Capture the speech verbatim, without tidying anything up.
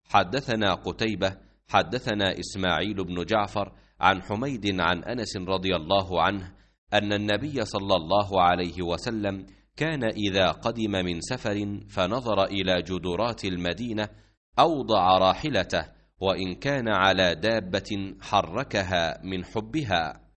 حدثنا قتيبة حدثنا إسماعيل بن جعفر عن حميد عن أنس رضي الله عنه أن النبي صلى الله عليه وسلم كان إذا قدم من سفر فنظر إلى جدرات المدينة أوضع راحلته، وإن كان على دابة حركها من حبها.